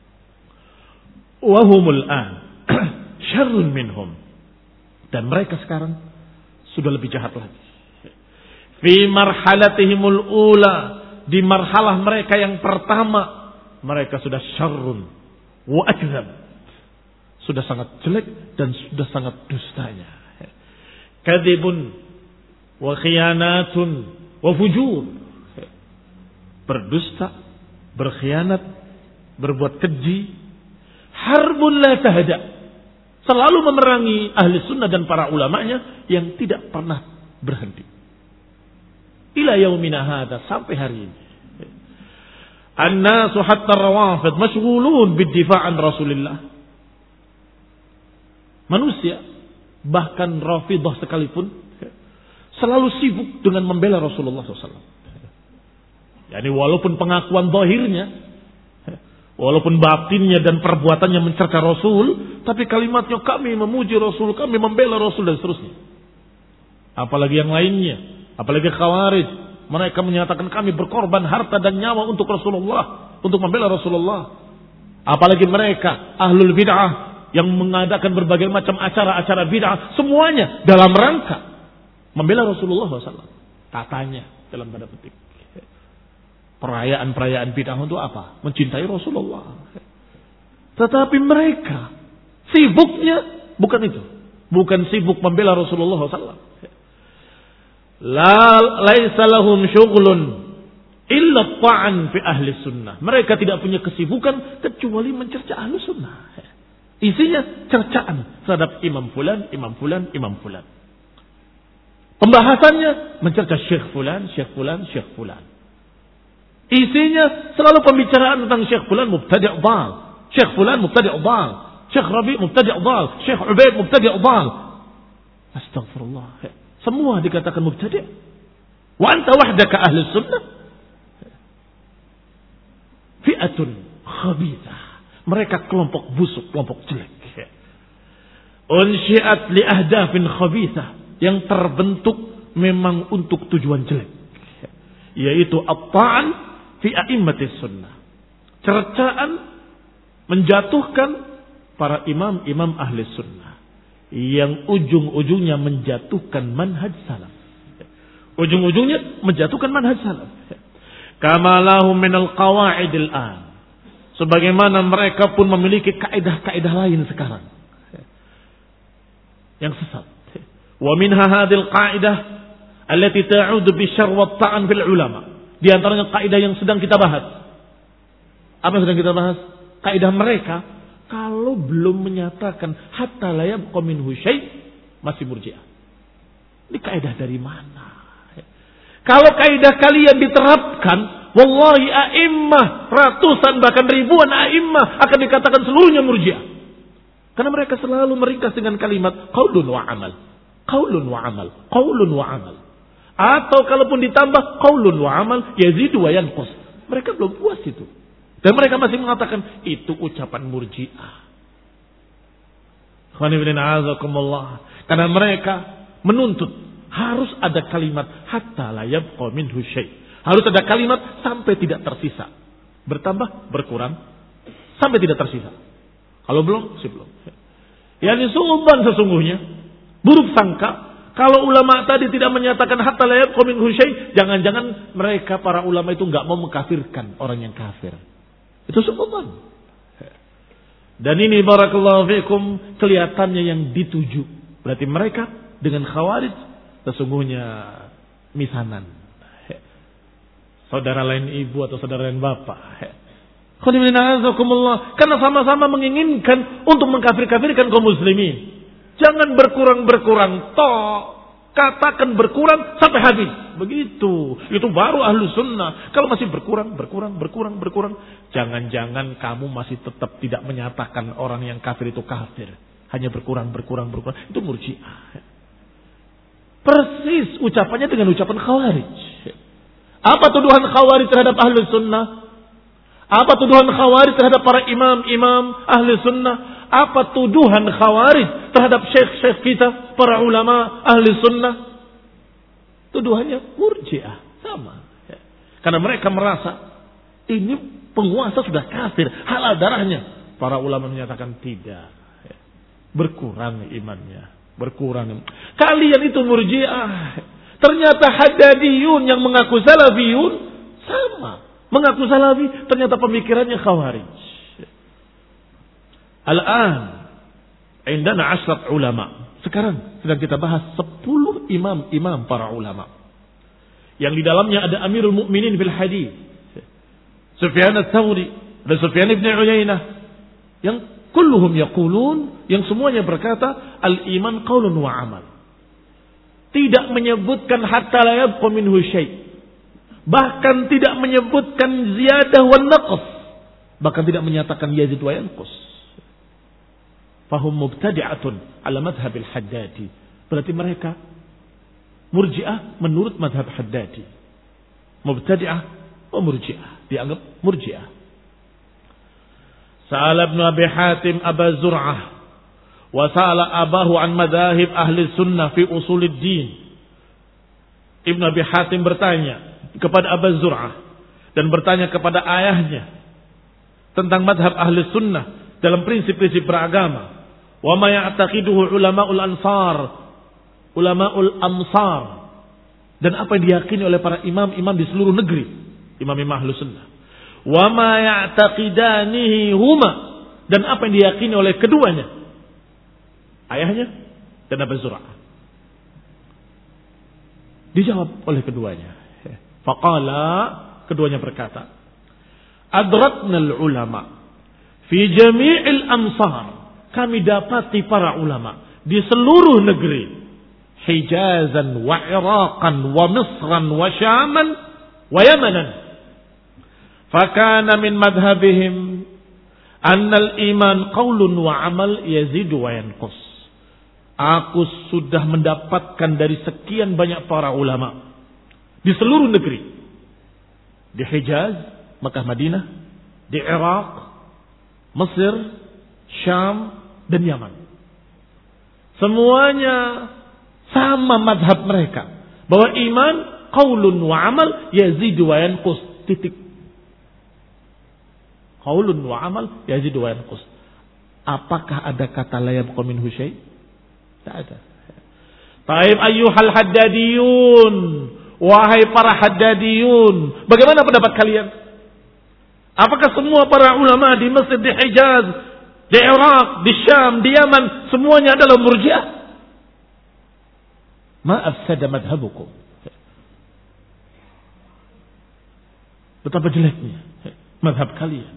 Speaker 1: Wahumul an syarrun minhum, dan mereka sekarang sudah lebih jahat lagi. Fi marhalatihimul ula, di marhalah mereka yang pertama, mereka sudah syarrun wa akdzab, sudah sangat jelek dan sudah sangat dustanya. Kadzibun wa khiyanatun wa fujur, berdusta, berkhianat, berbuat keji. Harbun la tahda, selalu memerangi ahli sunnah dan para ulamanya yang tidak pernah berhenti. Ila yaumina hadza, sampai hari ini. An-nasu hatta rawafid mashghulun bid-difa' an Rasulillah. Manusia, bahkan Rafidah sekalipun, selalu sibuk dengan membela Rasulullah shallallahu alaihi wasallam. Yani walaupun pengakuan zahirnya, walaupun batinnya dan perbuatannya mencerca Rasul, tapi kalimatnya kami memuji Rasul, kami membela Rasul dan seterusnya. Apalagi yang lainnya, apalagi Khawarij, mereka menyatakan kami berkorban harta dan nyawa untuk Rasulullah, untuk membela Rasulullah. Apalagi mereka ahlul bid'ah yang mengadakan berbagai macam acara-acara bid'ah, semuanya dalam rangka membela Rasulullah shallallahu alaihi wasallam. Katanya dalam tanda petik. Perayaan-perayaan bid'ah untuk apa? Mencintai Rasulullah. Tetapi mereka sibuknya bukan itu. Bukan sibuk membela Rasulullah shallallahu alaihi wasallam. La laisa lahum syughlun illa ta'an fi ahli sunnah. Mereka tidak punya kesibukan kecuali mencerca ahli sunnah. Isinya cercaan terhadap imam fulan, imam fulan, imam fulan. Pembahasannya mencerca syekh fulan, syekh fulan, syekh fulan. Isinya selalu pembicaraan tentang syekh fulan mubtadi' dhal, syekh fulan mubtadi' dhal, syekh Rabi' mubtadi' dhal, syekh Ubaid mubtadi' dhal. Astagfirullah. Semua dikatakan mubtadi'. Wa anta wahdaka ahli sunnah. Fi'atun khabithah. Mereka kelompok busuk, kelompok jelek. Unsyiat li ahdafin khabithah. Yang terbentuk memang untuk tujuan jelek. Yaitu at-ta'an fi a'immatis sunnah. Cercaan menjatuhkan para imam-imam ahli sunnah. Yang ujung-ujungnya menjatuhkan manhaj salaf. Ujung-ujungnya menjatuhkan manhaj salaf. Kama lahum minal qawa'idil an. Sebagaimana mereka pun memiliki kaidah-kaidah lain sekarang. Yang sesat. Wa minha hadhil qa'idah allati ta'udu bi syarr wa ta'an fil ulama. Di antaranya kaidah yang sedang kita bahas. Apa yang sedang kita bahas? Kaidah mereka kalau belum menyatakan hatta la yabqa minhu syai' masih murji'ah. Ini kaidah dari mana? Kalau kaidah kalian diterapkan, wallahi a'immah, ratusan bahkan ribuan a'immah akan dikatakan seluruhnya murji'ah. Karena mereka selalu meringkas dengan kalimat qaulun wa amal. Qaulun wa amal. Qaulun wa amal. Atau kalaupun ditambah qaulun wa amal yazidu wa yanqus. Mereka belum puas itu. Dan mereka masih mengatakan itu ucapan murji'ah. Karena mereka menuntut harus ada kalimat hatta la yabqa minhu syai'. Harus ada kalimat sampai tidak tersisa. Bertambah, berkurang, sampai tidak tersisa. Kalau belum, sih belum. Yani su'uban sesungguhnya. Buruk sangka. Kalau ulama tadi tidak menyatakan hatta la yabqa minhu syai', jangan-jangan mereka para ulama itu enggak mau mengkafirkan orang yang kafir. Itu su'uban. Dan ini barakallahu fikum kelihatannya yang dituju. Berarti mereka dengan khawarij sesungguhnya misanan. Saudara lain ibu atau saudara lain bapak. Karena sama-sama menginginkan untuk mengkafir-kafirkan kaum muslimin. Jangan berkurang-berkurang. Toh, katakan berkurang sampai habis. Begitu. Itu baru ahlu sunnah. Kalau masih berkurang, berkurang, berkurang, berkurang. Jangan-jangan kamu masih tetap tidak menyatakan orang yang kafir itu kafir. Hanya berkurang, berkurang, berkurang. Itu murji'ah. Persis ucapannya dengan ucapan khawarij. Apa tuduhan khawarij terhadap ahli sunnah? Apa tuduhan khawarij terhadap para imam-imam ahli sunnah? Apa tuduhan khawarij terhadap syekh-syekh kita, para ulama ahli sunnah? Tuduhannya murji'ah. Sama. Karena mereka merasa ini penguasa sudah kafir, halal darahnya. Para ulama menyatakan tidak. Berkurang imannya. Berkurang. Kalian itu murji'ah. Ternyata Haddadiyun yang mengaku salafiyun sama. Mengaku salafi ternyata pemikirannya khawarij. Al-an indana asrat ulama. Sekarang sedang kita bahas sepuluh imam-imam para ulama. Yang di dalamnya ada Amirul Mukminin fil hadis. Sufyan ats-Tsauri dan Sufyan ibn Uyainah. Yang kulluhum yaqulun, yang semuanya berkata al-iman qaulun wa amal. Tidak menyebutkan hatta la yabqa minhu syai'. Bahkan tidak menyebutkan ziyadah wa naqs. Bahkan tidak menyatakan yazid wa yanqus. Fahum mubtadi'atun ala madhhab al-Haddadi. Berarti mereka murji'ah menurut madhab Haddadi. Mubtadi'ah wa murji'ah. Dianggap murji'ah. Sa'ala Ibnu Abi Hatim Aba Zur'ah wa sa'ala abahu an madahib ahli sunnah fi usulid din. Ibnu Abi Hatim bertanya kepada Aba Zur'ah dan bertanya kepada ayahnya tentang madhab ahli sunnah dalam prinsip-prinsip beragama. Wa ma ya'taqiduhu ulama'ul ansar, ulama'ul amsar, dan apa yang diyakini oleh para imam-imam di seluruh negeri, imam-imam ahli sunnah. Wa ma ya'taqidanihi huma, dan apa yang diyakini oleh keduanya, ayahnya dan Abu Zur'ah. Dijawab oleh keduanya. Faqala, keduanya berkata, adraknal ulama fi jami'il amsar. Kami dapati para ulama di seluruh negeri. Hijazan wa Iraqan wa Misran wa Syaman wa Yamanan. Fakana min madhabihim annal iman qaulun wa amal yazidu wa yanqus. Aku sudah mendapatkan dari sekian banyak para ulama di seluruh negeri. Di Hijaz, Makkah, Madinah, di Irak, Mesir, Syam, dan Yaman. Semuanya sama madhab mereka. Bahwa iman, qaulun wa amal, yazidu wa yanqus. Titik. Qaulun wa amal, yazidu wa yanqus. Apakah ada kata la yabqa minhu syai'? Tak ada. Taib ayyuhal haddadiyun. Wahai para haddadiyun. Bagaimana pendapat kalian? Apakah semua para ulama di Mesir, di Hijaz, di Irak, di Syam, di Yaman, semuanya adalah murji'ah? Ma afsada madhabukum. Betapa jeleknya madhab kalian.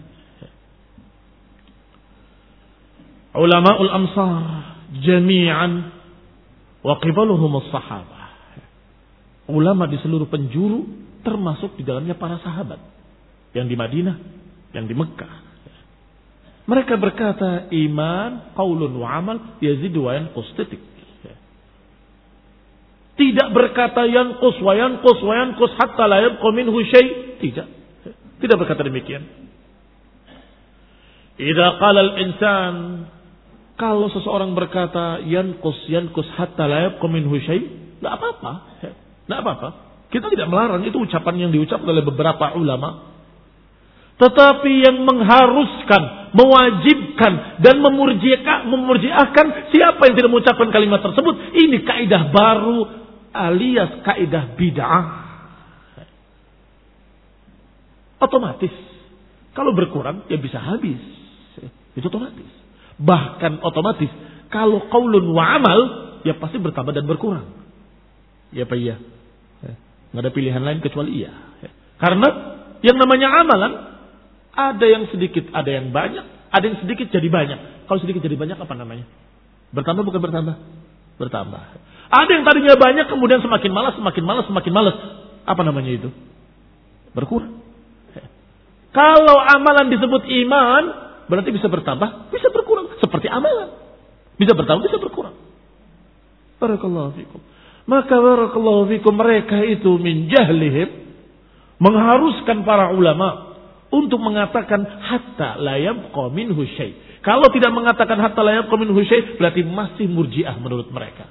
Speaker 1: Ulama'ul amsar jami'an wa qibaluhum as-sahabah. Ulama di seluruh penjuru termasuk di dalamnya para sahabat. Yang di Madinah, yang di Mekah. Mereka berkata iman, qaulun wa amal, yazidu wa yanqus. Titik. Tidak berkata yanqus wa yanqus wa yanqus hatta la yabqa minhu syai'. Tidak. Tidak berkata demikian. Idza qala al-insan, kalau seseorang berkata yanqus yanqus hatta la yabqa minhu syai', enggak apa-apa. Enggak apa-apa. Kita tidak melarang, itu ucapan yang diucapkan oleh beberapa ulama. Tetapi yang mengharuskan, mewajibkan dan memurjiahkan, memurjiahkan siapa yang tidak mengucapkan kalimat tersebut, ini kaidah baru alias kaidah bid'ah. Otomatis kalau berkurang ya bisa habis. Itu otomatis. Bahkan otomatis kalau qaulun wa amal ya pasti bertambah dan berkurang. Ya Pak, iya. Enggak ada pilihan lain kecuali iya. Karena yang namanya amalan ada yang sedikit, ada yang banyak, ada yang sedikit jadi banyak. Kalau sedikit jadi banyak apa namanya? Bertambah bukan bertambah? Bertambah. Ada yang tadinya banyak kemudian semakin malas, semakin malas, semakin malas. Apa namanya itu? Berkurang. Kalau amalan disebut iman, berarti bisa bertambah, bisa berkurang. Seperti amalan. Bisa bertambah, bisa berkurang. Barakallahu fikum. Maka barakallahu fikum mereka itu min jahlihim mengharuskan para ulama untuk mengatakan hatta la yabqa minhu syai'. Kalau tidak mengatakan hatta la yabqa minhu syai', berarti masih murji'ah menurut mereka.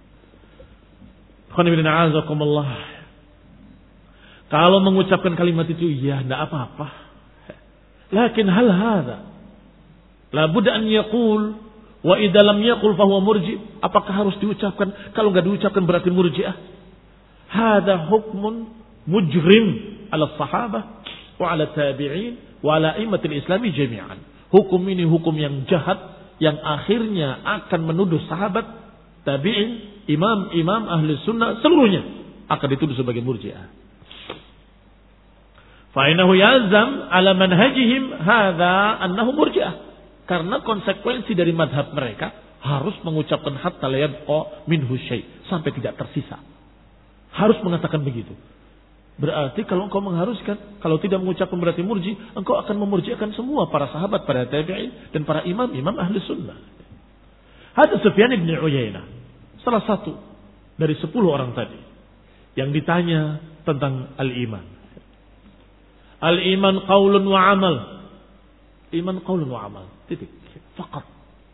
Speaker 1: Kalau mengucapkan kalimat itu ya tidak apa-apa. Lakin hal hadza la budda an yaqul wa idza lam yaqul fa huwa murji'. Apakah harus diucapkan? Kalau enggak diucapkan berarti murji'ah. Hadza hukmun mujrim ala sahabah wa ala tabi'in wa ala a'immatil islami jami'an. Hukum ini hukum yang jahat yang akhirnya akan menuduh sahabat, tabi'in, imam-imam ahli sunnah seluruhnya akan dituduh sebagai murji'ah. Fa innahu yalzam ala manhajihim hadza annahu murji'ah. Karena konsekuensi dari madhab mereka harus mengucapkan hatta la yabqa minhu syai' sampai tidak tersisa. Harus mengatakan begitu. Berarti kalau engkau mengharuskan, kalau tidak mengucapkan berarti murji, engkau akan memurjiakan semua para sahabat, para tabi'in dan para imam, imam ahli sunnah. Hadis Sufyan bin Uyainah, salah satu dari sepuluh orang tadi yang ditanya tentang al-iman. Al-iman qaulun wa amal. Iman qaulun wa amal. Titik. Faqat.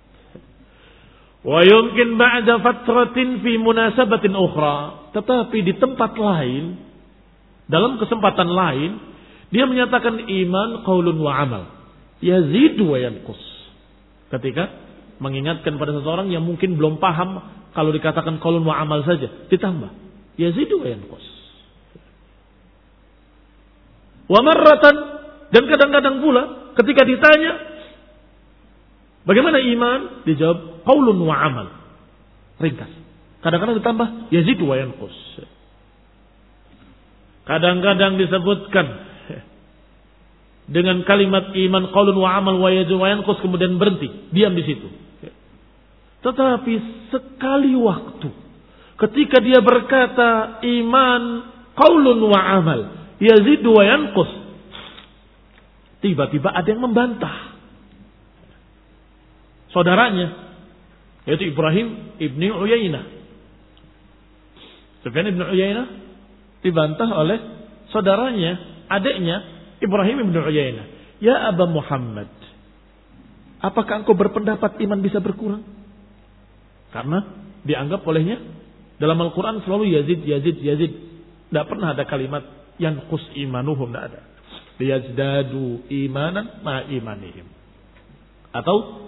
Speaker 1: Wa yumkin ba'da fatratin fi munasabatin ukhra. Tetapi di tempat lain, dalam kesempatan lain, dia menyatakan iman qaulun wa amal. Yazidu wa yanqus. Ketika mengingatkan pada seseorang yang mungkin belum paham kalau dikatakan qaulun wa amal saja, ditambah yazidu wa yanqus. Wa marratan, dan kadang-kadang pula ketika ditanya bagaimana iman, dijawab qaulun wa amal. Ringkas. Kadang-kadang ditambah yazidu wa yanqus. Kadang-kadang disebutkan dengan kalimat iman qaulun wa amal wa yazid wa yanqus kemudian berhenti, diam di situ. Tetapi sekali waktu ketika dia berkata iman qaulun wa amal yazid wa yanqus, tiba-tiba ada yang membantah. Saudaranya yaitu Ibrahim ibni Uyainah. Sufyan ibn Uyainah dibantah oleh saudaranya, adiknya Ibrahim ibn Uyainah. Ya Aba Muhammad, apakah engkau berpendapat iman bisa berkurang? Karena dianggap olehnya dalam Al-Quran selalu Yazid, Yazid, Yazid. Tidak pernah ada kalimat yanqus imanuhum, tidak ada. Liyazdadu imanan ma imanihim. Atau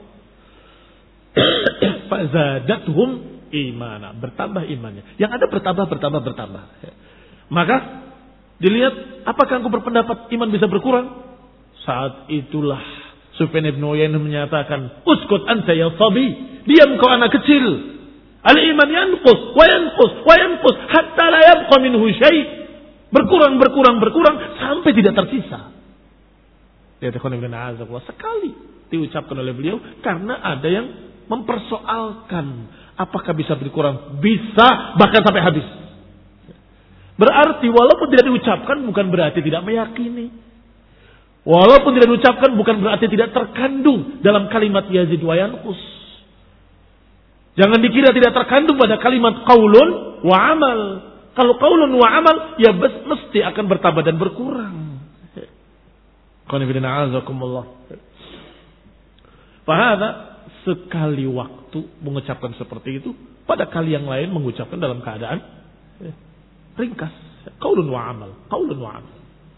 Speaker 1: fazadathum imana, bertambah imannya. Yang ada bertambah, bertambah, bertambah. Maka dilihat, apakah engkau berpendapat iman bisa berkurang? Saat itulah Sufyan ibn Uyainah menyatakan, uskut anta ya sabi, diam kau anak kecil. Al-iman yanqus wa yanqus wa yanqus hatta la yabqa minhu syai'. Berkurang, berkurang, berkurang sampai tidak tersisa. Lihat ikhwan ibn a'azakullah, sekali diucapkan oleh beliau karena ada yang mempersoalkan apakah bisa berkurang? Bisa, bahkan sampai habis. Berarti walaupun tidak diucapkan bukan berarti tidak meyakini. Walaupun tidak diucapkan bukan berarti tidak terkandung dalam kalimat yazid wa yanqus. Jangan dikira tidak terkandung pada kalimat qaulun wa amal. Kalau qaulun wa amal ya mesti akan bertambah dan berkurang. Qul inna a'azakumullah. Fahada sekali waktu mengucapkan seperti itu, pada kali yang lain mengucapkan dalam keadaan ringkas. Qaulun wa amal, qaulun wa amal.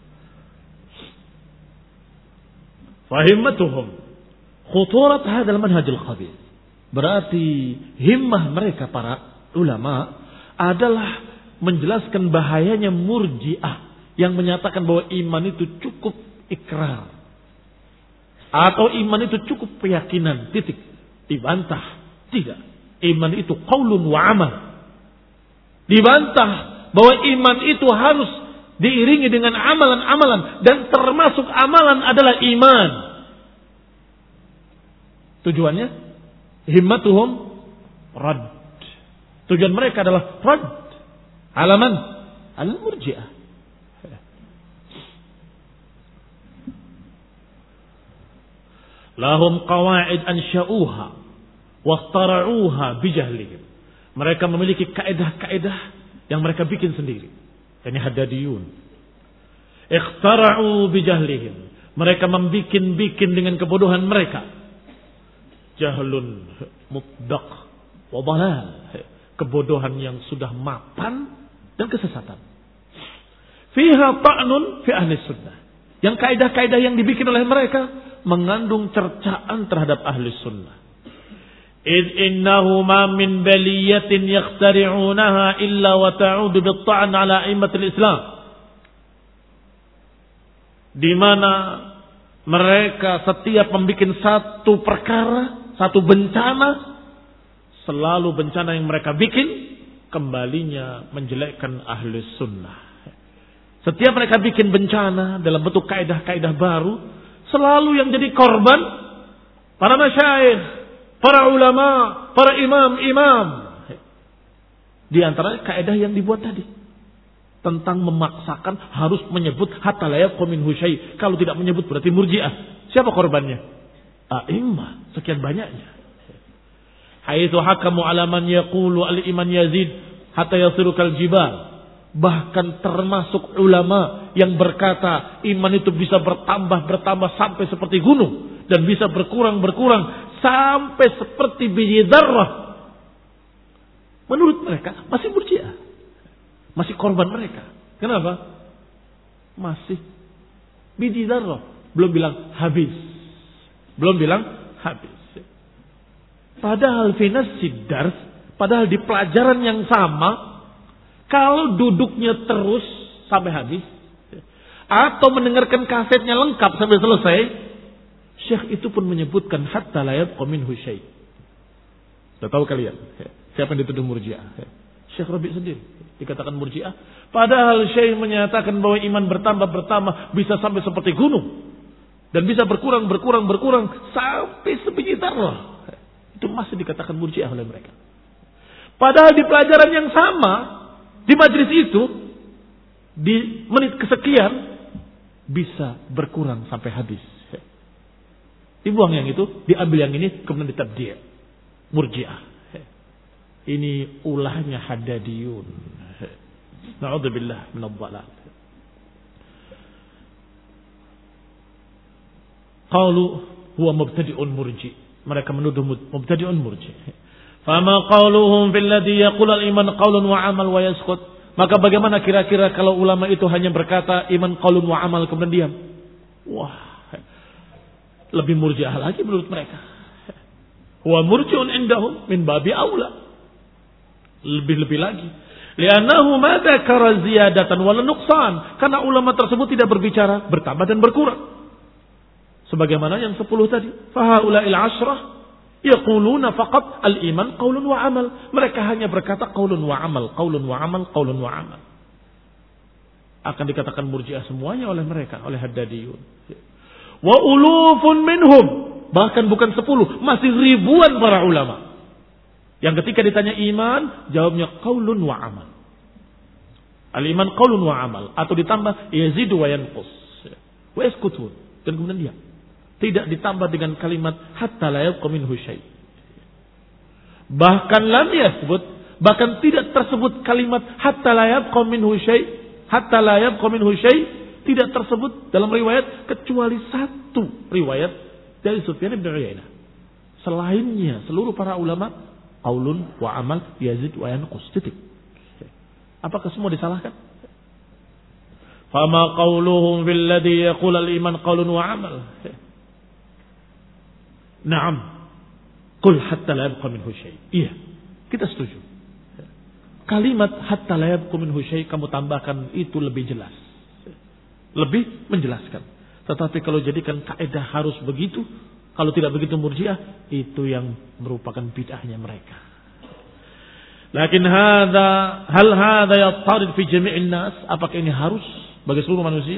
Speaker 1: Fahimmatuhum khuturat hadzal manhajul khabith. Berarti himmah mereka para ulama adalah menjelaskan bahayanya murji'ah yang menyatakan bahwa iman itu cukup ikrar atau iman itu cukup keyakinan, titik. Dibantah, tidak. Iman itu qaulun wa amal. Dibantah bahwa iman itu harus diiringi dengan amalan-amalan dan termasuk amalan adalah iman. Tujuannya himmatuhum rad. Tujuan mereka adalah rad. Alaman al-murji'ah. Lahum qawaid ansha'uha waqtara'uha bijahlihim. Mereka memiliki kaedah-kaedah yang mereka bikin sendiri. Ini Haddadiyun. Ikhtara'u bijahlihim. Mereka membikin-bikin dengan kebodohan mereka. Jahlun mutlaq wa dhalal. Kebodohan yang sudah mapan dan kesesatan. Fiha ta'nun fi ahli sunnah. Yang kaedah-kaedah yang dibikin oleh mereka mengandung cercaan terhadap ahli sunnah. Id innahu ma min baliyatin yakhtari'unaha illa wa ta'udu bitta'an ala a'immatil Islam. Di mana mereka setiap membuat satu perkara, satu bencana, selalu bencana yang mereka bikin kembalinya menjelekkan ahli sunnah. Setiap mereka bikin bencana dalam bentuk kaidah-kaidah baru, selalu yang jadi korban para masyayikh, para ulama, para imam-imam. Di antara kaidah yang dibuat tadi tentang memaksakan harus menyebut hatta la yabqa minhu syai'. Kalau tidak menyebut berarti murji'ah. Siapa korbannya? A'immah, sekian banyaknya. Haitsu hakamu ala man yaqulu al-iman yazid hatta yasiru kal jibal. Bahkan termasuk ulama yang berkata iman itu bisa bertambah-bertambah sampai seperti gunung. Dan bisa berkurang-berkurang sampai seperti biji dzarrah. Menurut mereka masih murji'ah. Masih korban mereka. Kenapa? Masih biji dzarrah. Belum bilang habis. Belum bilang habis. Padahal finas sidars, padahal di pelajaran yang sama, kalau duduknya terus sampai habis, atau mendengarkan kasetnya lengkap sampai selesai, Syekh itu pun menyebutkan hatta la yabqa minhu syai'. Sudah tahu kalian siapa yang dituduh murji'ah? Syekh Rabi' sendiri dikatakan murji'ah. Padahal Syekh menyatakan bahwa iman bertambah-bertambah bisa sampai seperti gunung. Dan bisa berkurang, berkurang, berkurang sampai sebiji zarrah. Itu masih dikatakan murji'ah oleh mereka. Padahal di pelajaran yang sama, di majelis itu, di menit kesekian, bisa berkurang sampai habis. Dibuang yang itu, diambil yang ini, kemudian ditabdi'. Murji'ah. Ini ulahnya Haddadiyun. Na'udzubillah minadh-dhalal. Qalu huwa mubtadi'un murji. Mereka menuduh mubtadi'un murji. Fama qauluhum fil ladzi yaqulu al-iman qaulun wa amal wa yaskut. Maka bagaimana kira-kira kalau ulama itu hanya berkata iman qaulun wa amal kemudian diam? Wah. Lebih murji'ah lagi menurut mereka. Huwa murji'un indahum min babi aula. Lebih-lebih lagi. Li'annahu ma dzakara ziyadatan wala nuqsan. Karena ulama tersebut tidak berbicara bertambah dan berkurang. Sebagaimana yang sepuluh tadi. Fahaula'il ashrah yaquluna faqat al-iman qaulun wa amal. Mereka hanya berkata qaulun wa amal, qaulun wa amal, qaulun wa amal. Akan dikatakan murji'ah semuanya oleh mereka, oleh Haddadiyun. Wa ulufun minhum. Bahkan bukan sepuluh, masih ribuan para ulama. Yang ketika ditanya iman, jawabnya qaulun wa amal. Al-iman qaulun wa amal. Atau ditambah yazidu wa yanqus. Wa yaskutun. Dan kemudian dia. Tidak ditambah dengan kalimat hatta la yabqa minhu syai'. Bahkan lam yasbut, bahkan tidak tersebut kalimat hatta la yabqa minhu syai', hatta la yabqa minhu syai', tidak tersebut dalam riwayat kecuali satu riwayat dari Sufyan bin Uyainah. Selainnya seluruh para ulama qaulun wa amal yazid wa yanqus. Titik. Apakah semua disalahkan? Fama qauluhum bil ladzi yaqul al iman qaulun wa amal. Naam. Qul hatta la yabqa minhu syai'. Iya, kita setuju. Kalimat hatta la yabqa minhu syai' kamu tambahkan itu lebih jelas. Lebih menjelaskan. Tetapi kalau jadikan kaidah harus begitu, kalau tidak begitu murji'ah, itu yang merupakan bid'ahnya mereka. Lakin hadza hal hadza yattarid fi jami'in nas? Apakah ini harus bagi seluruh manusia?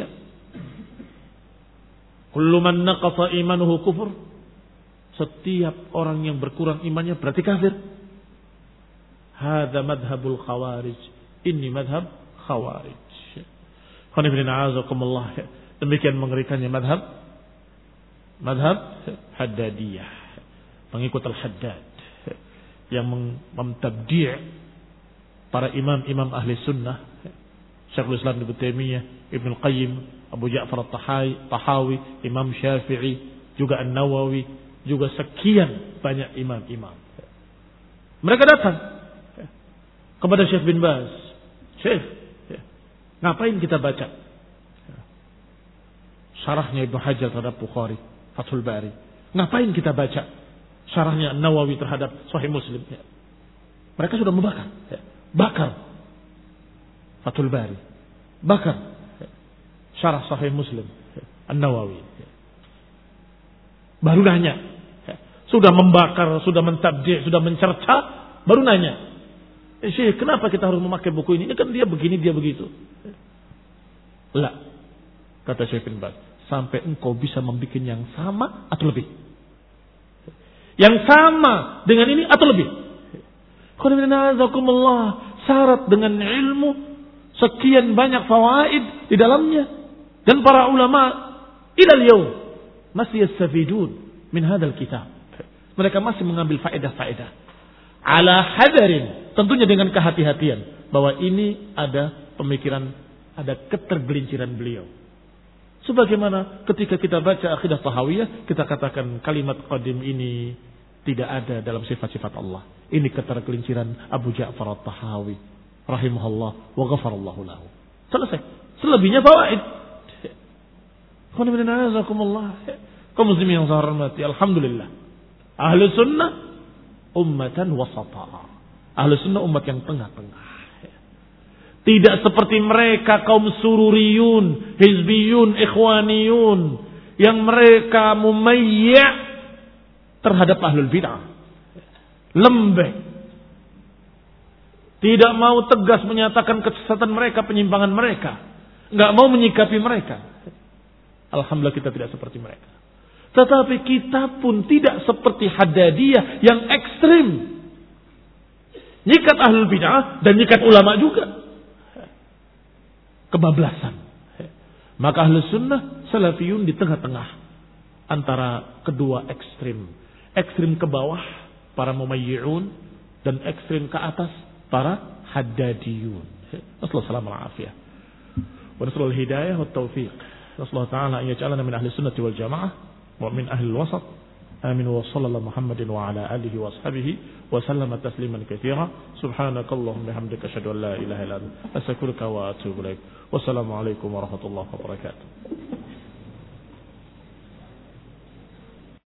Speaker 1: Kullu man naqasa imanuhu kufur. Setiap orang yang berkurang imannya berarti kafir. Hadza madhabul khawarij. Ini madhab khawarij. Qanifina azakumullah. Demikian mengerikannya madhab madhab Haddadiyah. Pengikut al-Haddad yang memtabdi' para imam-imam ahli sunnah. Syekhul Islam Ibnu Taimiyah, Ibnu Qayyim, Abu Ja'far At-Tahawi, Imam Syafi'i, juga An-Nawawi, juga sekian banyak imam-imam. Mereka datang kepada Syekh bin Baz. Syekh, ngapain kita baca syarahnya Ibnu Hajar terhadap Bukhari, Fathul Bari? Ngapain kita baca syarahnya An-Nawawi terhadap Sahih Muslim? Mereka sudah membakar. Bakar Fathul Bari, bakar syarah Sahih Muslim An-Nawawi. Baru nanya. Sudah membakar, sudah mentabdi', sudah mencerca, baru nanya. Eh, Syekh, kenapa kita harus memakai buku ini? Ini kan dia begini, dia begitu. Lah, kata Syekh bin Baz, sampai engkau bisa membuat yang sama atau lebih. Yang sama dengan ini atau lebih. Syarat dengan ilmu, sekian banyak fawaid di dalamnya. Dan para ulama ilal yaum masih yastafidun min hadzal kitab. Mereka masih mengambil faedah-faedah. Ala hadarin, tentunya dengan kehati-hatian bahwa ini ada pemikiran, ada ketergelinciran beliau. Sebagaimana ketika kita baca Aqidah Tahawiyah, kita katakan kalimat qadim ini tidak ada dalam sifat-sifat Allah. Ini ketergelinciran Abu Ja'far At-Tahawi rahimahullah wa ghafarallahu lahu. Selesai. Selebihnya fawaid. Kaum muslimin yang saya hormati, alhamdulillah. Ahlu sunnah ummatan wasata. Ahlu sunnah umat yang tengah-tengah. Tidak seperti mereka kaum sururiyun, hizbiyun, ikhwaniyun, yang mereka mumayya' terhadap ahlul bid'ah. Lembek. Tidak mau tegas menyatakan kesesatan mereka, penyimpangan mereka. Enggak mau menyikapi mereka. Alhamdulillah kita tidak seperti mereka. Tetapi kita pun tidak seperti Haddadiyah yang ekstrim. Nyikat ahlul bid'ah dan nyikat ulama juga. Kebablasan. Maka ahlus sunnah salafiyun di tengah-tengah antara kedua ekstrim. Ekstrim ke bawah para mumayyi'un dan ekstrim ke atas para haddadiyun. Nasallallahu alaihi wa nasallallahu hidayah wa taufiq. Nasallallahu ta'ala an yaj'alana min ahli sunnati wal jamaah wa min ahli al-wasat. Amin wa sallallahu Muhammadin wa ala alihi wa ashabihi wa sallama tasliman katsira. Subhanakallahumma bihamdika asyhadu an la ilaha illa anta astaghfiruka wa atubu ilaik. Wassalamu alaikum warahmatullahi wabarakatuh.